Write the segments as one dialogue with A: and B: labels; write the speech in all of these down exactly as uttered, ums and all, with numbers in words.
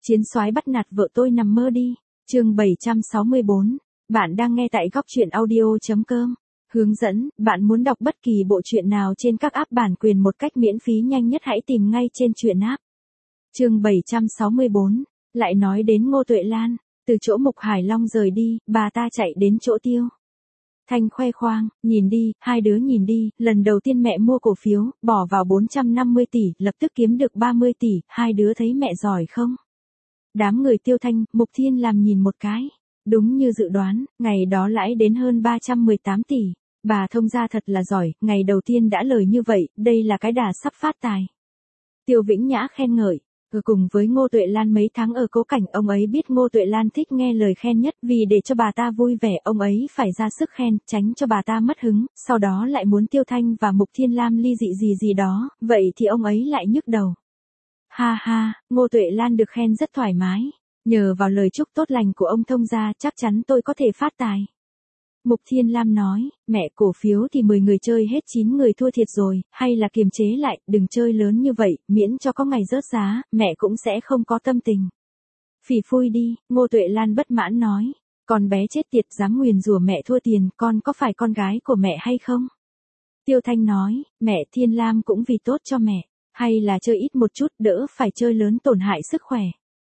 A: Chiến soái bắt nạt vợ tôi nằm mơ đi. Chương bảy trăm sáu mươi bốn. Bạn đang nghe tại góc truyện audio.com. Hướng dẫn, bạn muốn đọc bất kỳ bộ truyện nào trên các app bản quyền một cách miễn phí nhanh nhất hãy tìm ngay trên truyện app. Chương bảy trăm sáu mươi bốn. Lại nói đến Ngô Tuệ Lan, từ chỗ Mục Hải Long rời đi, bà ta chạy đến chỗ Tiêu Thanh khoe khoang, nhìn đi, hai đứa nhìn đi, lần đầu tiên mẹ mua cổ phiếu, bỏ vào bốn trăm năm mươi tỷ, lập tức kiếm được ba mươi tỷ, hai đứa thấy mẹ giỏi không? Đám người Tiêu Thanh, Mục Thiên làm nhìn một cái. Đúng như dự đoán, ngày đó lãi đến hơn ba trăm mười tám tỷ. Bà thông gia thật là giỏi, ngày đầu tiên đã lời như vậy, đây là cái đà sắp phát tài. Tiêu Vĩnh Nhã khen ngợi. Ở cùng với Ngô Tuệ Lan mấy tháng ở Cố Cảnh, ông ấy biết Ngô Tuệ Lan thích nghe lời khen nhất, vì để cho bà ta vui vẻ ông ấy phải ra sức khen, tránh cho bà ta mất hứng, sau đó lại muốn Tiêu Thanh và Mục Thiên Lam ly dị gì gì đó, vậy thì ông ấy lại nhức đầu. Ha ha, Ngô Tuệ Lan được khen rất thoải mái, nhờ vào lời chúc tốt lành của ông thông gia chắc chắn tôi có thể phát tài. Mục Thiên Lam nói, mẹ cổ phiếu thì mười người chơi hết chín người thua thiệt rồi, hay là kiềm chế lại, đừng chơi lớn như vậy, miễn cho có ngày rớt giá, mẹ cũng sẽ không có tâm tình. Phỉ phui đi, Ngô Tuệ Lan bất mãn nói, con bé chết tiệt dám nguyền rủa mẹ thua tiền, con có phải con gái của mẹ hay không? Tiêu Thanh nói, mẹ Thiên Lam cũng vì tốt cho mẹ, hay là chơi ít một chút đỡ phải chơi lớn tổn hại sức khỏe.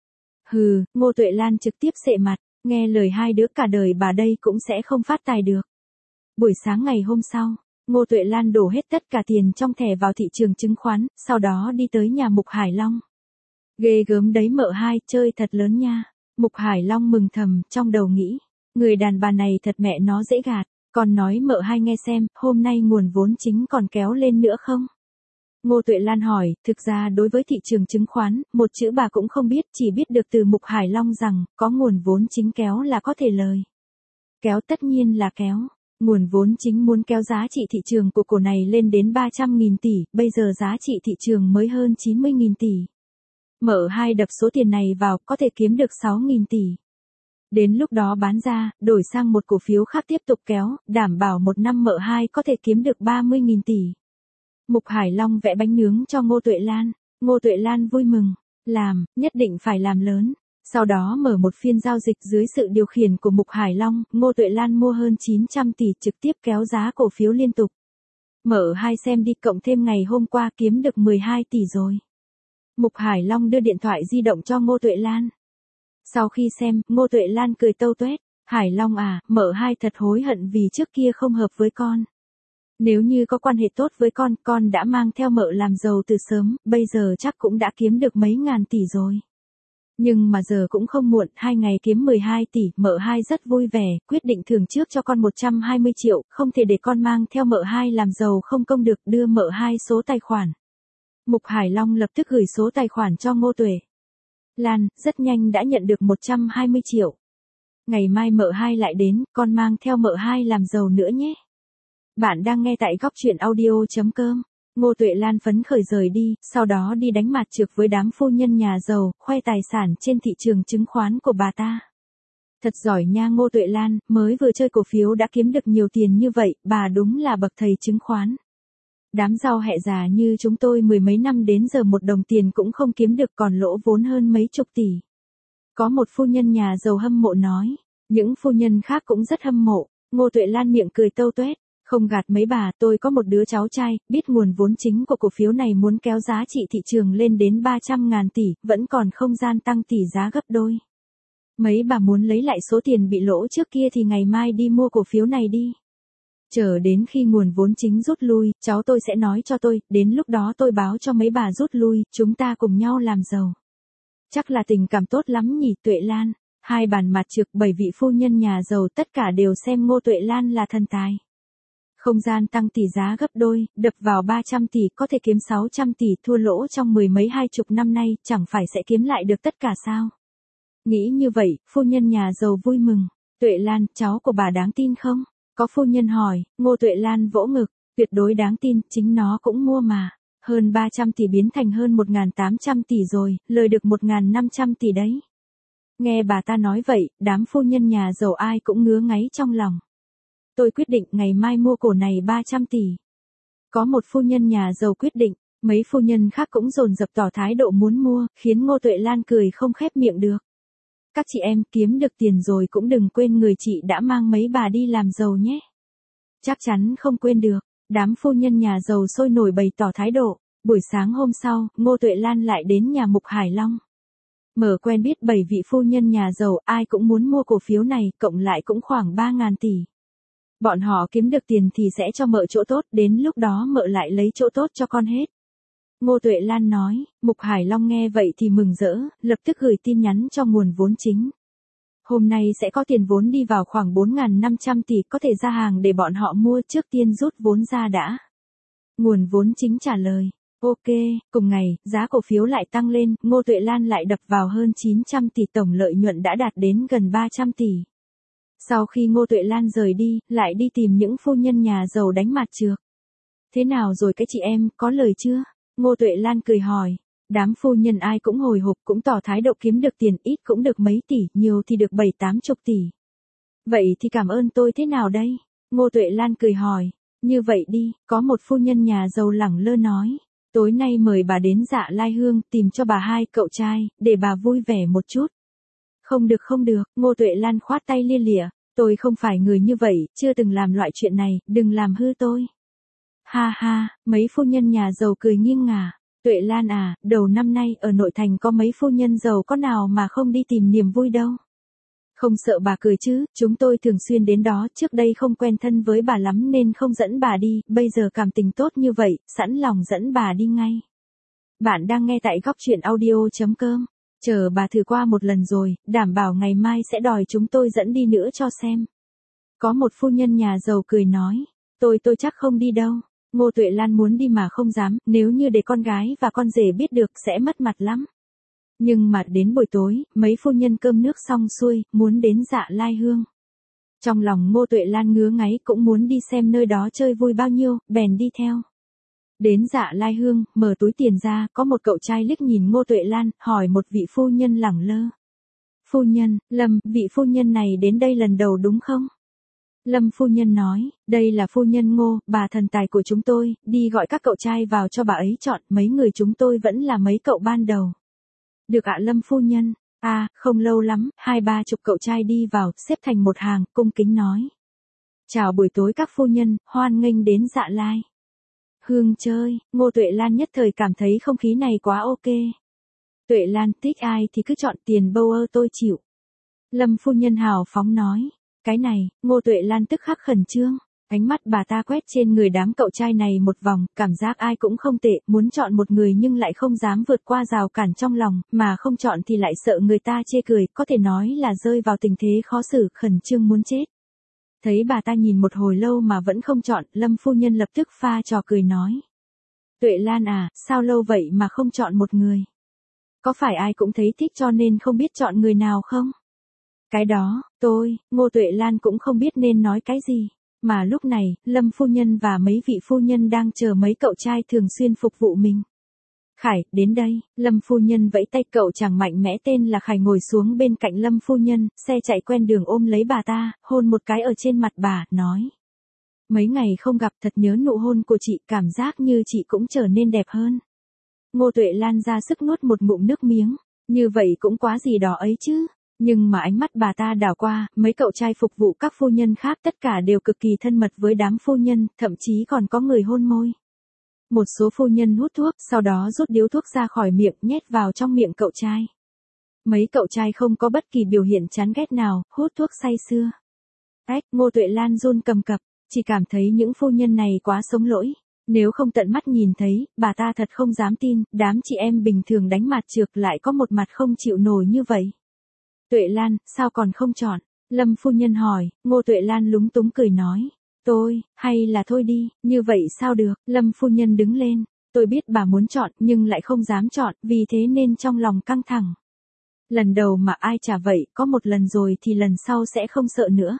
A: Hừ, Ngô Tuệ Lan trực tiếp sệ mặt. Nghe lời hai đứa cả đời bà đây cũng sẽ không phát tài được. Buổi sáng ngày hôm sau, Ngô Tuệ Lan đổ hết tất cả tiền trong thẻ vào thị trường chứng khoán, sau đó đi tới nhà Mục Hải Long. Ghê gớm đấy mợ hai, chơi thật lớn nha. Mục Hải Long mừng thầm, trong đầu nghĩ, người đàn bà này thật mẹ nó dễ gạt, còn nói mợ hai nghe xem, hôm nay nguồn vốn chính còn kéo lên nữa không? Ngô Tuệ Lan hỏi, thực ra đối với thị trường chứng khoán, một chữ bà cũng không biết, chỉ biết được từ Mục Hải Long rằng, có nguồn vốn chính kéo là có thể lời. Kéo tất nhiên là kéo. Nguồn vốn chính muốn kéo giá trị thị trường của cổ này lên đến ba trăm nghìn tỷ, bây giờ giá trị thị trường mới hơn chín mươi nghìn tỷ. Mở hai đập số tiền này vào, có thể kiếm được sáu nghìn tỷ. Đến lúc đó bán ra, đổi sang một cổ phiếu khác tiếp tục kéo, đảm bảo một năm mở hai có thể kiếm được ba mươi nghìn tỷ. Mục Hải Long vẽ bánh nướng cho Ngô Tuệ Lan. Ngô Tuệ Lan vui mừng. Làm, nhất định phải làm lớn. Sau đó mở một phiên giao dịch dưới sự điều khiển của Mục Hải Long, Ngô Tuệ Lan mua hơn chín trăm tỷ trực tiếp kéo giá cổ phiếu liên tục. Mở hai xem đi, cộng thêm ngày hôm qua kiếm được mười hai tỷ rồi. Mục Hải Long đưa điện thoại di động cho Ngô Tuệ Lan. Sau khi xem, Ngô Tuệ Lan cười tâu tuét. Hải Long à, mở hai thật hối hận vì trước kia không hợp với con. Nếu như có quan hệ tốt với con, con đã mang theo mợ làm giàu từ sớm, bây giờ chắc cũng đã kiếm được mấy ngàn tỷ rồi. Nhưng mà giờ cũng không muộn, hai ngày kiếm mười hai tỷ, mợ hai rất vui vẻ, quyết định thưởng trước cho con một trăm hai mươi triệu, không thể để con mang theo mợ hai làm giàu không công được, đưa mợ hai số tài khoản. Mục Hải Long lập tức gửi số tài khoản cho Ngô Tuệ Lan, rất nhanh đã nhận được một trăm hai mươi triệu. Ngày mai mợ hai lại đến, con mang theo mợ hai làm giàu nữa nhé. Bạn đang nghe tại góc truyện audio.com. Ngô Tuệ Lan phấn khởi rời đi, sau đó đi đánh mặt trược với đám phu nhân nhà giàu, khoe tài sản trên thị trường chứng khoán của bà ta. Thật giỏi nha Ngô Tuệ Lan, mới vừa chơi cổ phiếu đã kiếm được nhiều tiền như vậy, bà đúng là bậc thầy chứng khoán. Đám rau hẹ già như chúng tôi mười mấy năm đến giờ một đồng tiền cũng không kiếm được, còn lỗ vốn hơn mấy chục tỷ. Có một phu nhân nhà giàu hâm mộ nói, những phu nhân khác cũng rất hâm mộ. Ngô Tuệ Lan miệng cười tâu tuét. Không gạt mấy bà, tôi có một đứa cháu trai, biết nguồn vốn chính của cổ phiếu này muốn kéo giá trị thị trường lên đến ba trăm ngàn tỷ, vẫn còn không gian tăng tỷ giá gấp đôi. Mấy bà muốn lấy lại số tiền bị lỗ trước kia thì ngày mai đi mua cổ phiếu này đi. Chờ đến khi nguồn vốn chính rút lui, cháu tôi sẽ nói cho tôi, đến lúc đó tôi báo cho mấy bà rút lui, chúng ta cùng nhau làm giàu. Chắc là tình cảm tốt lắm nhỉ Tuệ Lan. Hai bàn mặt trực bảy vị phu nhân nhà giàu tất cả đều xem Ngô Tuệ Lan là thần tài. Không gian tăng tỷ giá gấp đôi, đập vào ba trăm tỷ có thể kiếm sáu trăm tỷ, thua lỗ trong mười mấy hai chục năm nay, chẳng phải sẽ kiếm lại được tất cả sao? Nghĩ như vậy, phu nhân nhà giàu vui mừng. Tuệ Lan, cháu của bà đáng tin không? Có phu nhân hỏi, Ngô Tuệ Lan vỗ ngực, tuyệt đối đáng tin, chính nó cũng mua mà. Hơn ba trăm tỷ biến thành hơn một nghìn tám trăm tỷ rồi, lời được một nghìn năm trăm tỷ đấy. Nghe bà ta nói vậy, đám phu nhân nhà giàu ai cũng ngứa ngáy trong lòng. Tôi quyết định ngày mai mua cổ này ba trăm tỷ. Có một phu nhân nhà giàu quyết định, Mấy phu nhân khác cũng dồn dập tỏ thái độ muốn mua, khiến Ngô Tuệ Lan cười không khép miệng được. Các chị em kiếm được tiền rồi cũng đừng quên người chị đã mang mấy bà đi làm giàu nhé. Chắc chắn không quên được. Đám phu nhân nhà giàu sôi nổi bày tỏ thái độ. Buổi sáng hôm sau, Ngô Tuệ Lan lại đến nhà Mục Hải Long. Mở quen biết bảy vị phu nhân nhà giàu, ai cũng muốn mua cổ phiếu này, cộng lại cũng khoảng ba ngàn tỷ. Bọn họ kiếm được tiền thì sẽ cho mợ chỗ tốt, đến lúc đó mợ lại lấy chỗ tốt cho con hết. Ngô Tuệ Lan nói. Mục Hải Long nghe vậy thì mừng rỡ, lập tức gửi tin nhắn cho nguồn vốn chính. Hôm nay sẽ có tiền vốn đi vào khoảng bốn nghìn năm trăm tỷ, có thể ra hàng để bọn họ mua, trước tiên rút vốn ra đã. Nguồn vốn chính trả lời. Ok, cùng ngày, giá cổ phiếu lại tăng lên, Ngô Tuệ Lan lại đập vào hơn chín trăm tỷ, tổng lợi nhuận đã đạt đến gần ba trăm tỷ. Sau khi Ngô Tuệ Lan rời đi, lại đi tìm những phu nhân nhà giàu đánh mặt trược. Thế nào rồi các chị em, có lời chưa? Ngô Tuệ Lan cười hỏi. Đám phu nhân ai cũng hồi hộp, cũng tỏ thái độ kiếm được tiền, ít cũng được mấy tỷ, nhiều thì được bảy tám chục tỷ. Vậy thì cảm ơn tôi thế nào đây? Ngô Tuệ Lan cười hỏi. Như vậy đi, có một phu nhân nhà giàu lẳng lơ nói. Tối nay mời bà đến Dạ Lai Hương, tìm cho bà hai cậu trai, để bà vui vẻ một chút. Không được không được, Ngô Tuệ Lan khoát tay lia lịa. Tôi không phải người như vậy, chưa từng làm loại chuyện này, đừng làm hư tôi. Ha ha, mấy phu nhân nhà giàu cười nghiêng ngả. Tuệ Lan à, đầu năm nay ở nội thành có mấy phu nhân giàu có nào mà không đi tìm niềm vui đâu. Không sợ bà cười chứ, chúng tôi thường xuyên đến đó, trước đây không quen thân với bà lắm nên không dẫn bà đi, bây giờ cảm tình tốt như vậy, sẵn lòng dẫn bà đi ngay. Bạn đang nghe tại góc truyện audio chấm com. Chờ bà thử qua một lần rồi, đảm bảo ngày mai sẽ đòi chúng tôi dẫn đi nữa cho xem. Có một phu nhân nhà giàu cười nói. Tôi tôi chắc không đi đâu. Ngô Tuệ Lan muốn đi mà không dám, nếu như để con gái và con rể biết được sẽ mất mặt lắm. Nhưng mà đến buổi tối, mấy phu nhân cơm nước xong xuôi, muốn đến Dạ Lai Hương. Trong lòng Ngô Tuệ Lan ngứa ngáy, cũng muốn đi xem nơi đó chơi vui bao nhiêu, bèn đi theo. Đến Dạ Lai Hương, mở túi tiền ra, có một cậu trai liếc nhìn Ngô Tuệ Lan, hỏi một vị phu nhân lẳng lơ. Phu nhân, Lâm, vị phu nhân này đến đây lần đầu đúng không? Lâm phu nhân nói, đây là phu nhân Ngô, bà thần tài của chúng tôi, đi gọi các cậu trai vào cho bà ấy chọn, mấy người chúng tôi vẫn là mấy cậu ban đầu. Được ạ Lâm phu nhân. À, không lâu lắm, hai ba chục cậu trai đi vào, xếp thành một hàng, cung kính nói. Chào buổi tối các phu nhân, hoan nghênh đến Dạ Lai Hương chơi. Ngô Tuệ Lan nhất thời cảm thấy không khí này quá ok. Tuệ Lan, thích ai thì cứ chọn, tiền bâu ơ tôi chịu. Lâm phu nhân hào phóng nói. Cái này, Ngô Tuệ Lan tức khắc khẩn trương. Ánh mắt bà ta quét trên người đám cậu trai này một vòng, cảm giác ai cũng không tệ, muốn chọn một người nhưng lại không dám vượt qua rào cản trong lòng, mà không chọn thì lại sợ người ta chê cười, có thể nói là rơi vào tình thế khó xử, khẩn trương muốn chết. Thấy bà ta nhìn một hồi lâu mà vẫn không chọn, Lâm phu nhân lập tức pha trò cười nói. Tuệ Lan à, sao lâu vậy mà không chọn một người? Có phải ai cũng thấy thích cho nên không biết chọn người nào không? Cái đó, tôi, Ngô Tuệ Lan cũng không biết nên nói cái gì. Mà lúc này, Lâm phu nhân và mấy vị phu nhân đang chờ mấy cậu trai thường xuyên phục vụ mình. Khải, đến đây. Lâm phu nhân vẫy tay, cậu chàng mạnh mẽ tên là Khải ngồi xuống bên cạnh Lâm phu nhân, xe chạy quen đường ôm lấy bà ta, hôn một cái ở trên mặt bà, nói. Mấy ngày không gặp, thật nhớ nụ hôn của chị, cảm giác như chị cũng trở nên đẹp hơn. Ngô Tuệ Lan ra sức nuốt một ngụm nước miếng, như vậy cũng quá gì đó ấy chứ. Nhưng mà ánh mắt bà ta đảo qua, mấy cậu trai phục vụ các phu nhân khác tất cả đều cực kỳ thân mật với đám phu nhân, thậm chí còn có người hôn môi. Một số phu nhân hút thuốc, sau đó rút điếu thuốc ra khỏi miệng, nhét vào trong miệng cậu trai. Mấy cậu trai không có bất kỳ biểu hiện chán ghét nào, hút thuốc say sưa. Ách, Ngô Tuệ Lan run cầm cập, chỉ cảm thấy những phu nhân này quá sống lỗi. Nếu không tận mắt nhìn thấy, bà ta thật không dám tin, đám chị em bình thường đánh mặt trược lại có một mặt không chịu nổi như vậy. Tuệ Lan, sao còn không chọn? Lâm phu nhân hỏi. Ngô Tuệ Lan lúng túng cười nói. Tôi, hay là thôi đi, như vậy sao được? Lâm phu nhân đứng lên. Tôi biết bà muốn chọn, nhưng lại không dám chọn, vì thế nên trong lòng căng thẳng. Lần đầu mà ai chả vậy, có một lần rồi thì lần sau sẽ không sợ nữa.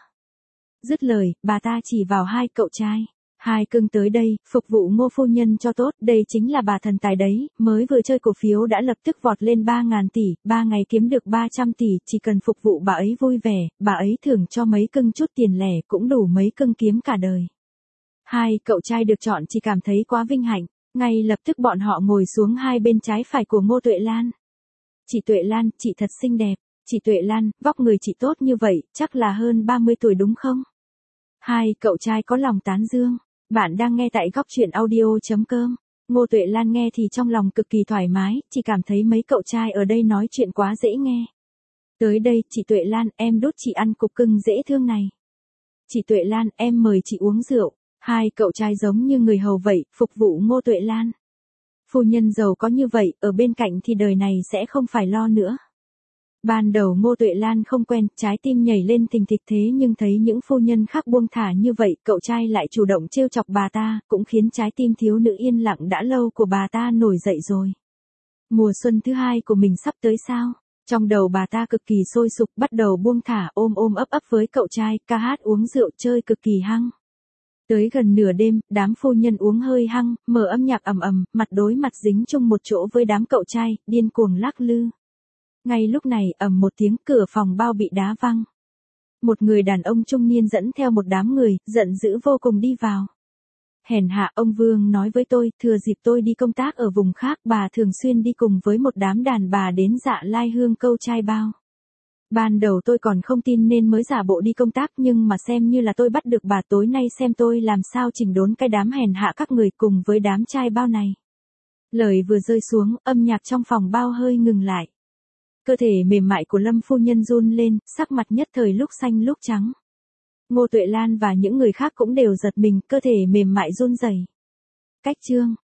A: Dứt lời, bà ta chỉ vào hai cậu trai. Hai cưng tới đây, phục vụ Ngô phu nhân cho tốt, đây chính là bà thần tài đấy, mới vừa chơi cổ phiếu đã lập tức vọt lên ba ngàn tỷ, ba ngày kiếm được ba trăm tỷ, chỉ cần phục vụ bà ấy vui vẻ, bà ấy thưởng cho mấy cưng chút tiền lẻ cũng đủ mấy cưng kiếm cả đời. Hai cậu trai được chọn chỉ cảm thấy quá vinh hạnh. Ngay lập tức bọn họ ngồi xuống hai bên trái phải của Ngô Tuệ Lan. Chị Tuệ Lan, chị thật xinh đẹp. Chị Tuệ Lan, vóc người chị tốt như vậy, chắc là hơn ba mươi tuổi đúng không? Hai cậu trai có lòng tán dương. Bạn đang nghe tại góc truyện audio.com. Ngô Tuệ Lan nghe thì trong lòng cực kỳ thoải mái, chỉ cảm thấy mấy cậu trai ở đây nói chuyện quá dễ nghe. Tới đây, chị Tuệ Lan, em đút chị ăn cục cưng dễ thương này. Chị Tuệ Lan, em mời chị uống rượu. Hai cậu trai giống như người hầu vậy, phục vụ Ngô Tuệ Lan. Phu nhân giàu có như vậy, ở bên cạnh thì đời này sẽ không phải lo nữa. Ban đầu Ngô Tuệ Lan không quen, trái tim nhảy lên thình thịch, thế nhưng thấy những phu nhân khác buông thả như vậy, cậu trai lại chủ động trêu chọc bà ta, cũng khiến trái tim thiếu nữ yên lặng đã lâu của bà ta nổi dậy rồi. Mùa xuân thứ hai của mình sắp tới sao? Trong đầu bà ta cực kỳ sôi sục, bắt đầu buông thả ôm ôm ấp ấp với cậu trai, ca hát uống rượu chơi cực kỳ hăng. Tới gần nửa đêm, đám phu nhân uống hơi hăng, mở âm nhạc ầm ầm, mặt đối mặt dính chung một chỗ với đám cậu trai, điên cuồng lắc lư. Ngay lúc này, ầm một tiếng, cửa phòng bao bị đá văng. Một người đàn ông trung niên dẫn theo một đám người, giận dữ vô cùng đi vào. Hèn hạ, ông Vương nói với tôi, thừa dịp tôi đi công tác ở vùng khác, bà thường xuyên đi cùng với một đám đàn bà đến Dạ Lai Hương câu trai bao. Ban đầu tôi còn không tin nên mới giả bộ đi công tác, nhưng mà xem như là tôi bắt được bà, tối nay xem tôi làm sao chỉnh đốn cái đám hèn hạ các người cùng với đám trai bao này. Lời vừa rơi xuống, âm nhạc trong phòng bao hơi ngừng lại. Cơ thể mềm mại của Lâm phu nhân run lên, sắc mặt nhất thời lúc xanh lúc trắng. Ngô Tuệ Lan và những người khác cũng đều giật mình, cơ thể mềm mại run rẩy. Cách chương